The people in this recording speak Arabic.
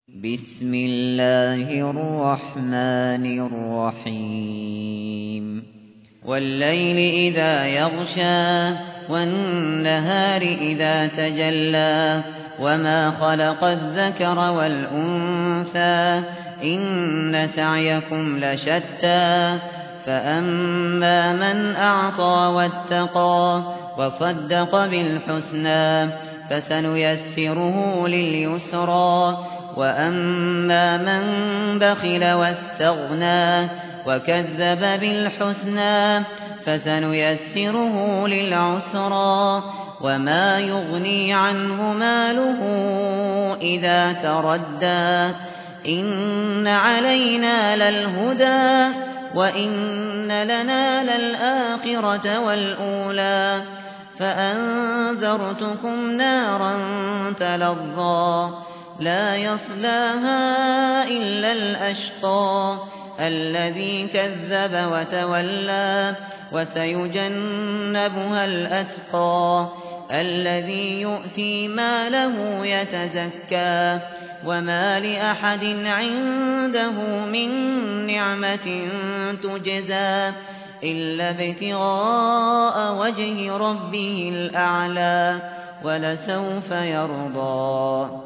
بسم الله الرحمن الرحيم والليل إذا يغشى والنهار إذا تجلى وما خلق الذكر والأنثى إن سعيكم لشتى فأما من أعطى واتقى وصدق بالحسنى فسنيسره لليسرى وأما من بخل واستغنى وكذب بالحسنى فسنيسره للعسرى وما يغني عنه ماله إذا تردى إن علينا للهدى وإن لنا للآخرة والأولى فأنذرتكم نارا تلظى لا يصلاها إلا الأشقى الذي كذب وتولى وسيجنبها الأتقى الذي يؤتي ماله يتزكى وما لأحد عنده من نعمة تجزى إلا ابتغاء وجه ربه الأعلى ولسوف يرضى